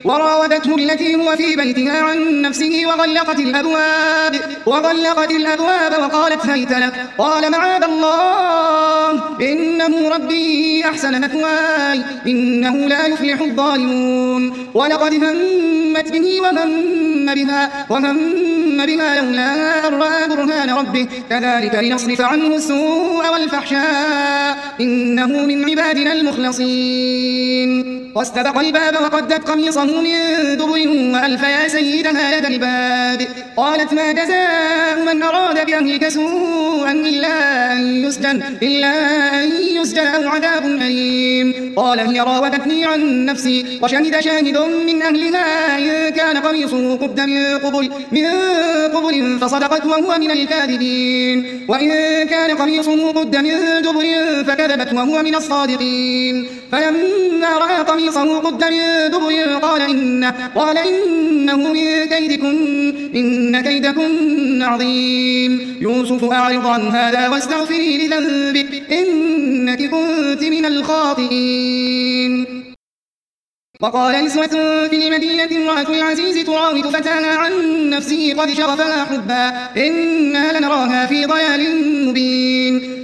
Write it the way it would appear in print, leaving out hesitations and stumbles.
وراودته التي هو في بيتها عن نفسه وغلقت الأبواب وقالت هيت لك. قال معاذ الله إنه ربي أحسن مثواي إنه لا يفلح الظالمون. ولقد همت به وهم بها لولا أن رأى برهان ربه كذلك لنصرف عنه السوء والفحشاء إنه من عبادنا المخلصين. واستبق الباب وقدت قميصه من دبر وألف يا سيدها لدى الباب. قالت ما جزاء من أراد بأهلك سوءا إلا أن يسجن أو عذاب أليم. قال هي راودتني عن نفسي وشهد شاهد من أهلها إن كان قميصه قد من قبل فصدقت وهو من الكاذبين وإن كان قميصه قد من دبر فكذبت وهو من الصادقين. فلما رأى قميصه قد من دبر قال إنه من كيدكن إن كيدكن عظيم. يوسف أعرض عن هذا واستغفري لذنبك إنك كنت من الخاطئين. وقال نسوة في المدينة امرأة العزيز تراود فتاها عن نفسه قد شغفها حبا إنا لنراها في ضلال مبين.